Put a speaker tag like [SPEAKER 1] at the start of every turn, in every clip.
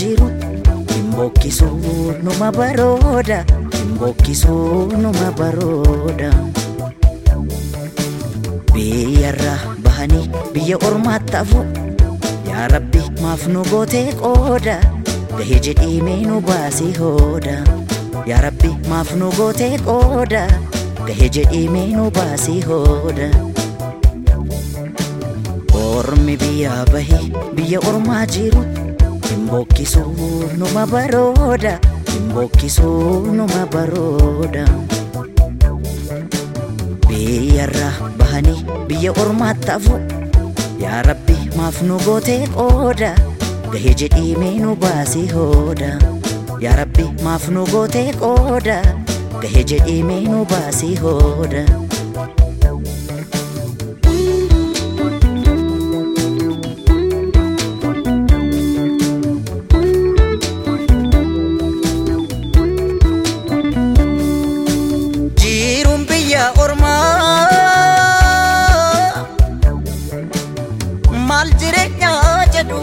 [SPEAKER 1] jiru Imbokkisu numa barooda Imbokkisu numa barooda Biyyarra bahanii biyya ormaatti hafu Yaa Rabbi maaf nu gootee qooda Gahee jedhii mee nu baasii hooda Yaa Rabbi maaf nu gootee qooda Gahee jedhii mee nu baasii hooda Ormi biyya bahee biyya ormaa jiru Imbokkisu numa barooda Imbokkisu numa barooda Biyyarra bahanii biyya ormaatti hafu Yaa Rabbi maaf nu gootee qooda Gahee jedhii mee nu baasii hooda Yaa Rabbi maaf nu gootee qooda Gahee jedhii mee nu baasii hooda Jiruun biyya ormaa Maal jireenyaa jedhu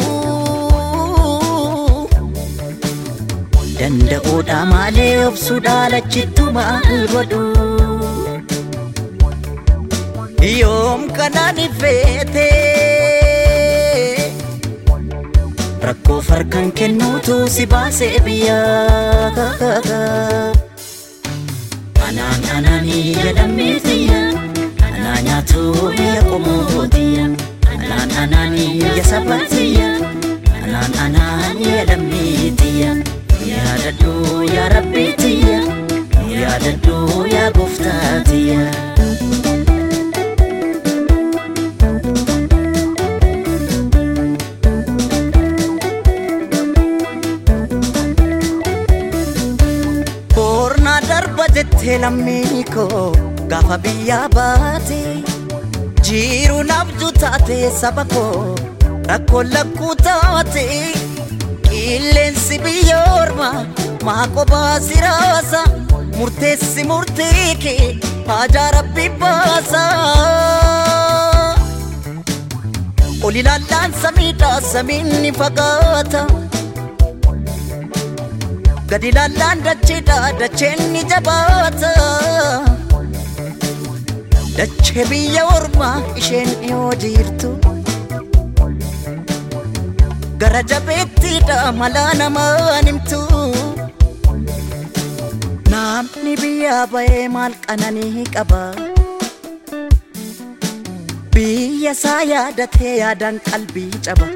[SPEAKER 1] Danda'uudha malee obsuudha lachittu maal godhu Yoom kanaan ifeete Rakkoo farkan kennuutu si baasee biyyaa Anani yadamitiya Ananyatu ya komotiya Anani ya sabatiya Anani yadamitiya Ya dadu ya rabbitiya Ya dadu ya guftatiya Borna darba jette lammiko Gaafa biyya baate Jiru nabdu taate sabako Rakkoo lakkuu taate Qilleensi biyya ormaa maa kophaa si raasa Murteessi murtee kee haajaa Rabbi baasa Ol ilaallaan samiidhaa samiin ni fagaata Gad ilaallaan dacheedhaa dacheen ni jabaata Dachee biyya ormaa isheen dhiyoo jirtu Gara jabeettiidha malaa namaan himtu Namni biyya bahee maal qananii qaba Biyya isaa yaadatee yaadaan qalbii caba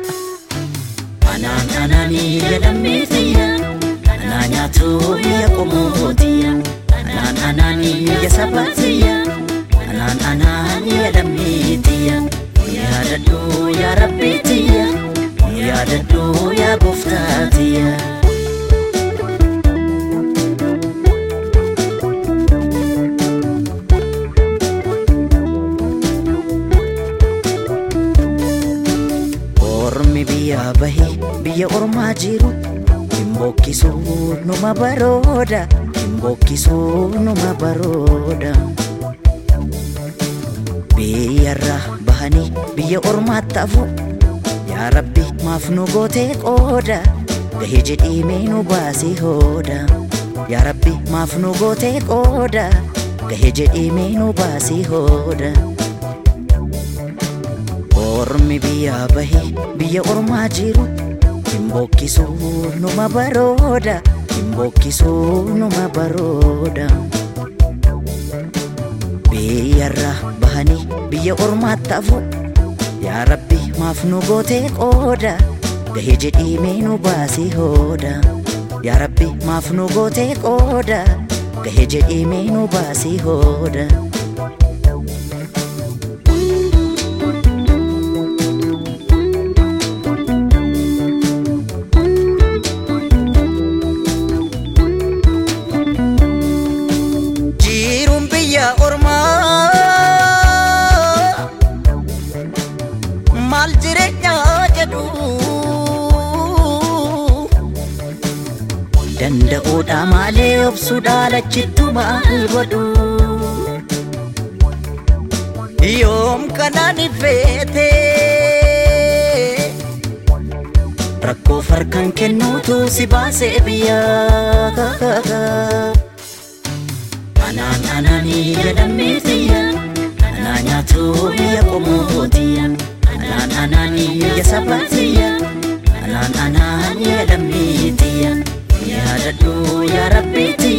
[SPEAKER 1] Ananii yadamitiya Ananyatu ya komotiya Anani ya sabatiya Anani yadamitiya Ya dadu ya rabbitiya Ya dadu ya guftatiya Ormi biyya bahee biyya ormaa jiru Imbokkisu numa barooda Imbokkisu numa barooda Biyyarra bahanii biyya ormaatti hafu Yaa Rabbi maaf nu gootee qooda Gahee jedhii mee nu baasii hooda Yaa Rabbi maaf nu gootee qooda Gahee jedhii mee nu baasii hooda Ormi biyya bahee biyya ormaa jiru Imbokkisu numa barooda Imbokkisu numa barooda Biyyarra bahanii biyya ormaatti hafu Yaa Rabbi maaf nu gootee qooda Gahee jedhii mee nu baasii hooda Yaa Rabbi maaf nu gootee qooda Gahee jedhii mee nu baasii hooda Jiruun biyya ormaa Maal jireenyaa jedhu Danda'uudha malee obsuudha lachittu maal godhu Yoom kanaan ifeete rakkoo farkan kennuutu si baasee biyya anani jedhamitiya anaa nyaatu biyya qomootiyya anani biyya sabatiyya anani jedhamitiya yaadadhu yaa rabbiitiyya